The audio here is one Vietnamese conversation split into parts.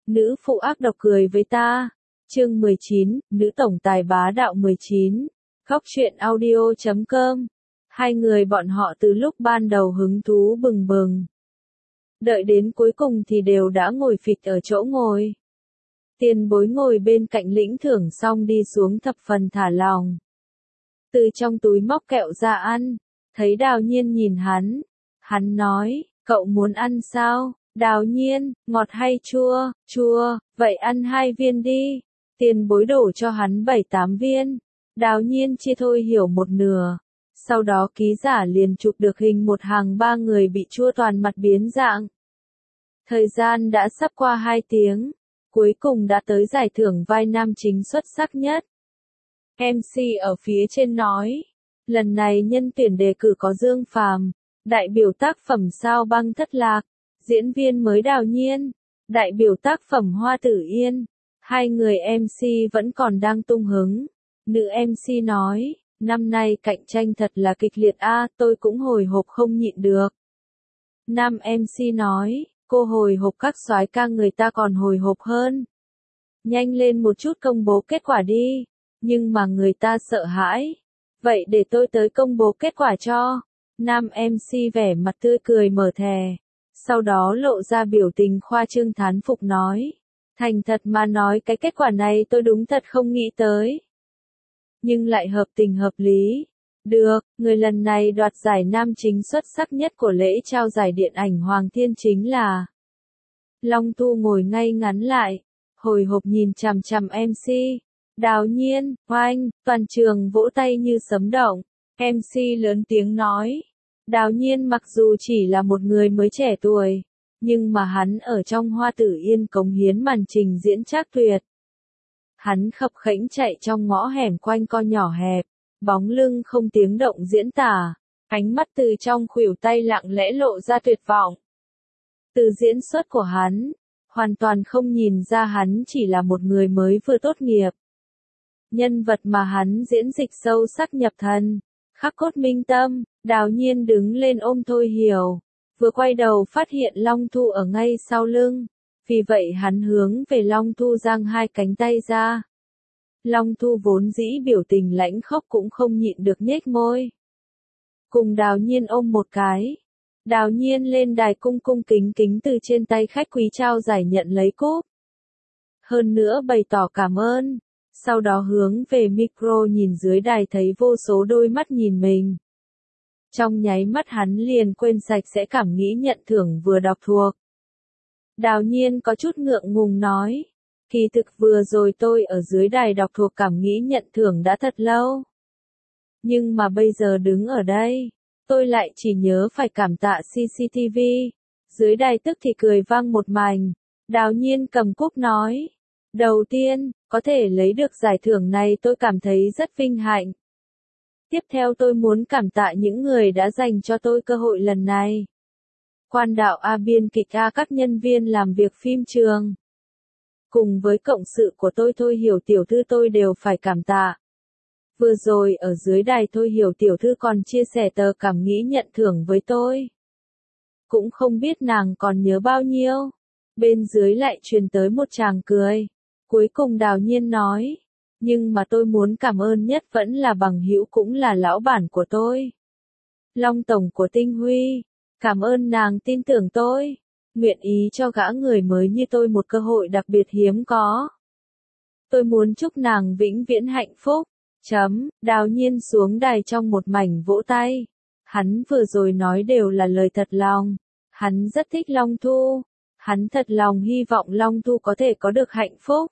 nữ phụ ác độc cười với ta. Chương 19, nữ tổng tài bá đạo 19. Góc truyện audio.com. Hai người bọn họ từ lúc ban đầu hứng thú bừng bừng. Đợi đến cuối cùng thì đều đã ngồi phịch ở chỗ ngồi. Tiền bối ngồi bên cạnh lĩnh thưởng xong đi xuống thập phần thả lòng. Từ trong túi móc kẹo ra ăn, thấy Đào Nhiên nhìn hắn. Hắn nói, cậu muốn ăn sao? Đào Nhiên, ngọt hay chua? Chua, vậy ăn 2 viên đi. Tiền bối đổ cho hắn 7-8 viên. Đào Nhiên chia Thôi Hiểu một nửa. Sau đó ký giả liền chụp được hình một hàng 3 người bị chua toàn mặt biến dạng. Thời gian đã sắp qua 2 tiếng. Cuối cùng đã tới giải thưởng vai nam chính xuất sắc nhất. MC ở phía trên nói, lần này nhân tuyển đề cử có Dương Phàm, đại biểu tác phẩm Sao Băng Thất Lạc, diễn viên mới Đào Nhiên, đại biểu tác phẩm Hoa Tử Yên. Hai người MC vẫn còn đang tung hứng. Nữ MC nói, năm nay cạnh tranh thật là kịch liệt tôi cũng hồi hộp không nhịn được. Nam MC nói, cô hồi hộp các soái ca người ta còn hồi hộp hơn. Nhanh lên một chút công bố kết quả đi. Nhưng mà người ta sợ hãi. Vậy để tôi tới công bố kết quả cho. Nam MC vẻ mặt tươi cười mở thẻ. Sau đó lộ ra biểu tình khoa trương thán phục nói. Thành thật mà nói cái kết quả này tôi đúng thật không nghĩ tới. Nhưng lại hợp tình hợp lý. Được, người lần này đoạt giải nam chính xuất sắc nhất của lễ trao giải điện ảnh Hoàng Thiên chính là Long Thu. Ngồi ngay ngắn lại, hồi hộp nhìn chằm chằm MC. Đào Nhiên, oanh, toàn trường vỗ tay như sấm động. MC lớn tiếng nói. Đào Nhiên mặc dù chỉ là một người mới trẻ tuổi, nhưng mà hắn ở trong Hoa Tử Yên cống hiến màn trình diễn trác tuyệt. Hắn khập khễnh chạy trong ngõ hẻm quanh co nhỏ hẹp, bóng lưng không tiếng động diễn tả, ánh mắt từ trong khuỷu tay lặng lẽ lộ ra tuyệt vọng. Từ diễn xuất của hắn, hoàn toàn không nhìn ra hắn chỉ là một người mới vừa tốt nghiệp. Nhân vật mà hắn diễn dịch sâu sắc nhập thần, khắc cốt minh tâm. Đào Nhiên đứng lên ôm Thôi Hiểu, vừa quay đầu phát hiện Long Thu ở ngay sau lưng, vì vậy hắn hướng về Long Thu giang 2 cánh tay ra. Long Thu vốn dĩ biểu tình lãnh khốc cũng không nhịn được nhếch môi. Cùng Đào Nhiên ôm một cái. Đào Nhiên lên đài cung cung kính kính từ trên tay khách quý trao giải nhận lấy cúp. Hơn nữa bày tỏ cảm ơn. Sau đó hướng về micro nhìn dưới đài thấy vô số đôi mắt nhìn mình. Trong nháy mắt hắn liền quên sạch sẽ cảm nghĩ nhận thưởng vừa đọc thuộc. Đào Nhiên có chút ngượng ngùng nói. Kỳ thực vừa rồi tôi ở dưới đài đọc thuộc cảm nghĩ nhận thưởng đã thật lâu. Nhưng mà bây giờ đứng ở đây, tôi lại chỉ nhớ phải cảm tạ CCTV. Dưới đài tức thì cười vang một mảnh. Đào Nhiên cầm cúp nói. Đầu tiên, có thể lấy được giải thưởng này tôi cảm thấy rất vinh hạnh. Tiếp theo tôi muốn cảm tạ những người đã dành cho tôi cơ hội lần này. Quan đạo A, biên kịch A, các nhân viên làm việc phim trường. Cùng với cộng sự của tôi Thôi Hiểu tiểu thư tôi đều phải cảm tạ. Vừa rồi ở dưới đài Thôi Hiểu tiểu thư còn chia sẻ tờ cảm nghĩ nhận thưởng với tôi. Cũng không biết nàng còn nhớ bao nhiêu. Bên dưới lại truyền tới một tràng cười. Cuối cùng Đào Nhiên nói. Nhưng mà tôi muốn cảm ơn nhất vẫn là bằng hữu cũng là lão bản của tôi. Long tổng của Tinh Huy. Cảm ơn nàng tin tưởng tôi. Nguyện ý cho gã người mới như tôi một cơ hội đặc biệt hiếm có. Tôi muốn chúc nàng vĩnh viễn hạnh phúc. Đào Nhiên xuống đài trong một mảnh vỗ tay. Hắn vừa rồi nói đều là lời thật lòng. Hắn rất thích Long Thu. Hắn thật lòng hy vọng Long Thu có thể có được hạnh phúc.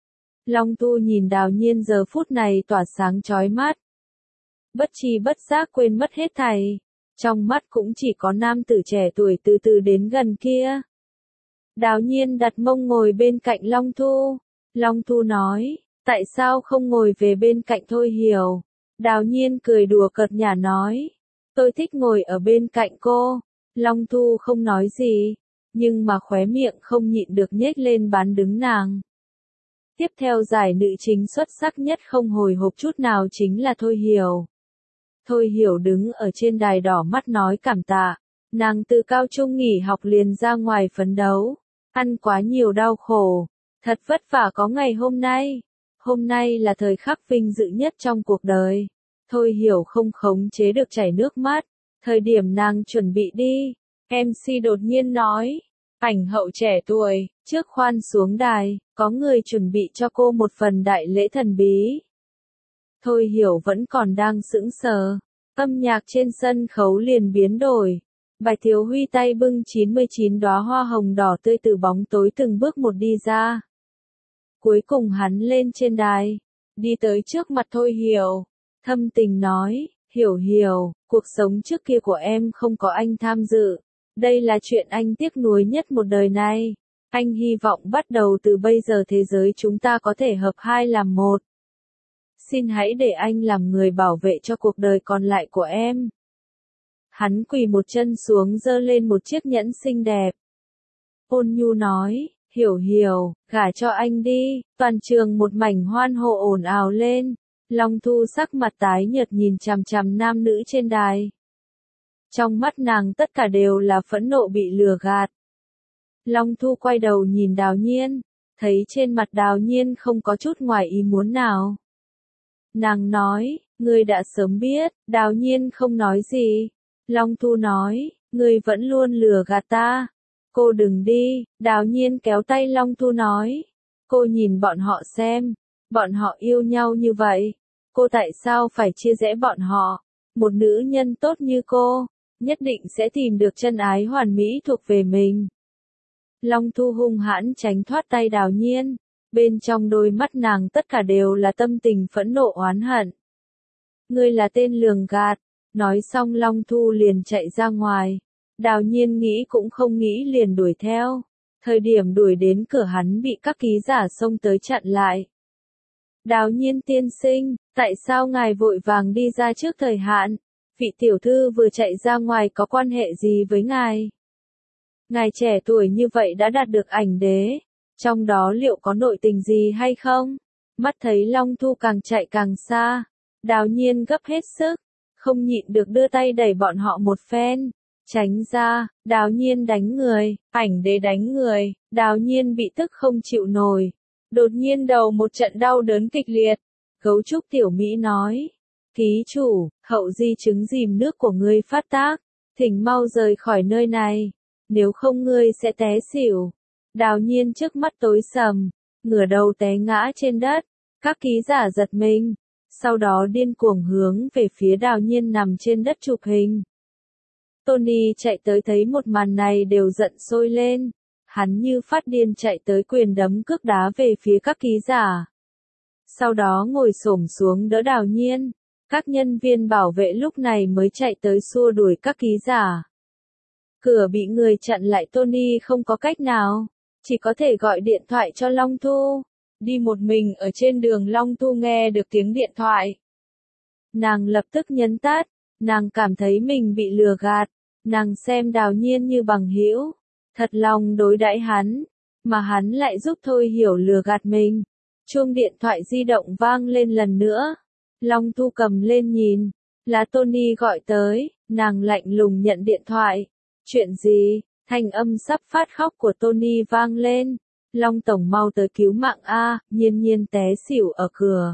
Long Thu nhìn Đào Nhiên giờ phút này tỏa sáng chói mắt. Bất tri bất giác quên mất hết thảy. Trong mắt cũng chỉ có nam tử trẻ tuổi từ từ đến gần kia. Đào Nhiên đặt mông ngồi bên cạnh Long Thu. Long Thu nói, tại sao không ngồi về bên cạnh Thôi Hiểu? Đào Nhiên cười đùa cợt nhả nói, tôi thích ngồi ở bên cạnh cô. Long Thu không nói gì, nhưng mà khóe miệng không nhịn được nhếch lên bán đứng nàng. Tiếp theo giải nữ chính xuất sắc nhất không hồi hộp chút nào chính là Thôi Hiểu. Thôi Hiểu đứng ở trên đài đỏ mắt nói cảm tạ. Nàng từ cao trung nghỉ học liền ra ngoài phấn đấu. Ăn quá nhiều đau khổ. Thật vất vả có ngày hôm nay. Hôm nay là thời khắc vinh dự nhất trong cuộc đời. Thôi Hiểu không khống chế được chảy nước mắt. Thời điểm nàng chuẩn bị đi, MC đột nhiên nói. Ảnh hậu trẻ tuổi, trước khoan xuống đài, có người chuẩn bị cho cô một phần đại lễ thần bí. Thôi Hiểu vẫn còn đang sững sờ. Âm nhạc trên sân khấu liền biến đổi. Bạch Thiếu Huy tay bưng 99 đóa hoa hồng đỏ tươi từ bóng tối từng bước một đi ra. Cuối cùng hắn lên trên đài, đi tới trước mặt Thôi Hiểu, thâm tình nói, Hiểu Hiểu, cuộc sống trước kia của em không có anh tham dự. Đây là chuyện anh tiếc nuối nhất một đời này. Anh hy vọng bắt đầu từ bây giờ thế giới chúng ta có thể hợp hai làm một. Xin hãy để anh làm người bảo vệ cho cuộc đời còn lại của em. Hắn quỳ một chân xuống giơ lên một chiếc nhẫn xinh đẹp. Ôn nhu nói, Hiểu Hiểu, gả cho anh đi. Toàn trường một mảnh hoan hô ồn ào lên. Long Thu sắc mặt tái nhợt nhìn chằm chằm nam nữ trên đài. Trong mắt nàng tất cả đều là phẫn nộ bị lừa gạt. Long Thu quay đầu nhìn Đào Nhiên, thấy trên mặt Đào Nhiên không có chút ngoài ý muốn nào. Nàng nói, ngươi đã sớm biết. Đào Nhiên không nói gì. Long Thu nói, ngươi vẫn luôn lừa gạt ta. Cô đừng đi. Đào Nhiên kéo tay Long Thu nói. Cô nhìn bọn họ xem. Bọn họ yêu nhau như vậy. Cô tại sao phải chia rẽ bọn họ? Một nữ nhân tốt như cô, nhất định sẽ tìm được chân ái hoàn mỹ thuộc về mình. Long Thu hung hãn tránh thoát tay Đào Nhiên. Bên trong đôi mắt nàng tất cả đều là tâm tình phẫn nộ oán hận. Ngươi là tên lường gạt. Nói xong Long Thu liền chạy ra ngoài. Đào Nhiên nghĩ cũng không nghĩ liền đuổi theo. Thời điểm đuổi đến cửa hắn bị các ký giả xông tới chặn lại. Đào Nhiên tiên sinh, tại sao ngài vội vàng đi ra trước thời hạn? Vị tiểu thư vừa chạy ra ngoài có quan hệ gì với ngài? Ngài trẻ tuổi như vậy đã đạt được ảnh đế. Trong đó liệu có nội tình gì hay không? Mắt thấy Long Thu càng chạy càng xa. Đào Nhiên gấp hết sức. Không nhịn được đưa tay đẩy bọn họ một phen. Tránh ra. Đào Nhiên đánh người. Ảnh đế đánh người. Đào Nhiên bị tức không chịu nổi. Đột nhiên đầu một trận đau đớn kịch liệt. Gấu trúc tiểu Mỹ nói. Ký chủ, hậu di chứng dìm nước của ngươi phát tác. Thỉnh mau rời khỏi nơi này. Nếu không ngươi sẽ té xỉu. Đào Nhiên trước mắt tối sầm. Ngửa đầu té ngã trên đất. Các ký giả giật mình. Sau đó điên cuồng hướng về phía Đào Nhiên nằm trên đất chụp hình. Tony chạy tới thấy một màn này đều giận sôi lên. Hắn như phát điên chạy tới quyền đấm cước đá về phía các ký giả. Sau đó ngồi xổm xuống đỡ Đào Nhiên. Các nhân viên bảo vệ lúc này mới chạy tới xua đuổi các ký giả. Cửa bị người chặn lại Tony không có cách nào. Chỉ có thể gọi điện thoại cho Long Thu. Đi một mình ở trên đường Long Thu nghe được tiếng điện thoại. Nàng lập tức nhấn tắt. Nàng cảm thấy mình bị lừa gạt. Nàng xem Đào Nhiên như bằng hữu. Thật lòng đối đãi hắn. Mà hắn lại giúp Thôi Hiểu lừa gạt mình. Chuông điện thoại di động vang lên lần nữa. Long Thu cầm lên nhìn. Là Tony gọi tới. Nàng lạnh lùng nhận điện thoại. Chuyện gì? Thanh âm sắp phát khóc của Tony vang lên. Long tổng mau tới cứu mạng a. Nhiên Nhiên té xỉu ở cửa.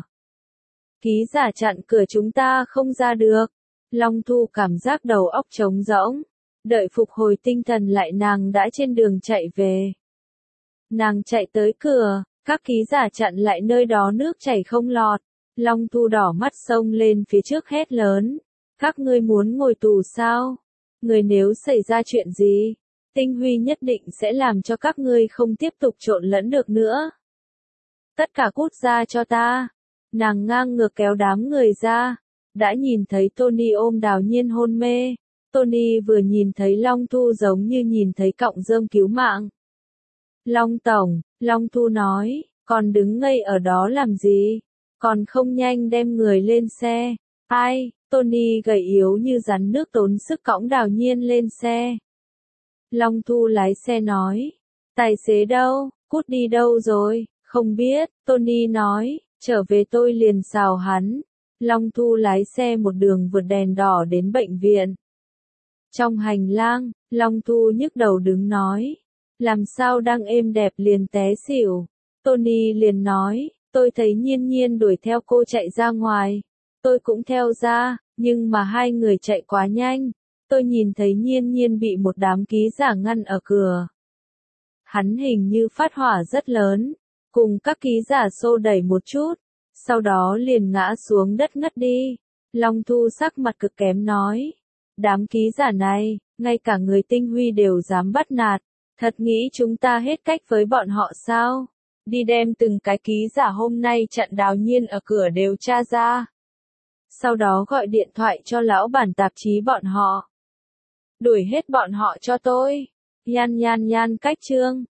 Ký giả chặn cửa chúng ta không ra được. Long Thu cảm giác đầu óc trống rỗng. Đợi phục hồi tinh thần lại nàng đã trên đường chạy về. Nàng chạy tới cửa, các ký giả chặn lại nơi đó nước chảy không lọt. Long Thu đỏ mắt xông lên phía trước hét lớn. Các ngươi muốn ngồi tù sao? Người nếu xảy ra chuyện gì? Tinh Huy nhất định sẽ làm cho các ngươi không tiếp tục trộn lẫn được nữa. Tất cả cút ra cho ta. Nàng ngang ngược kéo đám người ra. Đã nhìn thấy Tony ôm Đào Nhiên hôn mê. Tony vừa nhìn thấy Long Thu giống như nhìn thấy cọng rơm cứu mạng. Long tổng, Long Thu nói, còn đứng ngây ở đó làm gì? Còn không nhanh đem người lên xe. Ai? Tony gầy yếu như rắn nước tốn sức cõng Đào Nhiên lên xe. Long Thu lái xe nói. Tài xế đâu? Cút đi đâu rồi? Không biết, Tony nói, trở về tôi liền xào hắn. Long Thu lái xe một đường vượt đèn đỏ đến bệnh viện. Trong hành lang, Long Thu nhức đầu đứng nói. Làm sao đang êm đẹp liền té xỉu. Tony liền nói, tôi thấy Nhiên Nhiên đuổi theo cô chạy ra ngoài. Tôi cũng theo ra, nhưng mà hai người chạy quá nhanh. Tôi nhìn thấy Nhiên Nhiên bị một đám ký giả ngăn ở cửa. Hắn hình như phát hỏa rất lớn, cùng các ký giả xô đẩy một chút, sau đó liền ngã xuống đất ngất đi. Long Thu sắc mặt cực kém nói, đám ký giả này, ngay cả người tinh huy đều dám bắt nạt, thật nghĩ chúng ta hết cách với bọn họ sao? Đi đem từng cái ký giả hôm nay chặn Đào Nhiên ở cửa đều tra ra. Sau đó gọi điện thoại cho lão bản tạp chí bọn họ. Đuổi hết bọn họ cho tôi. Nhan cách chương.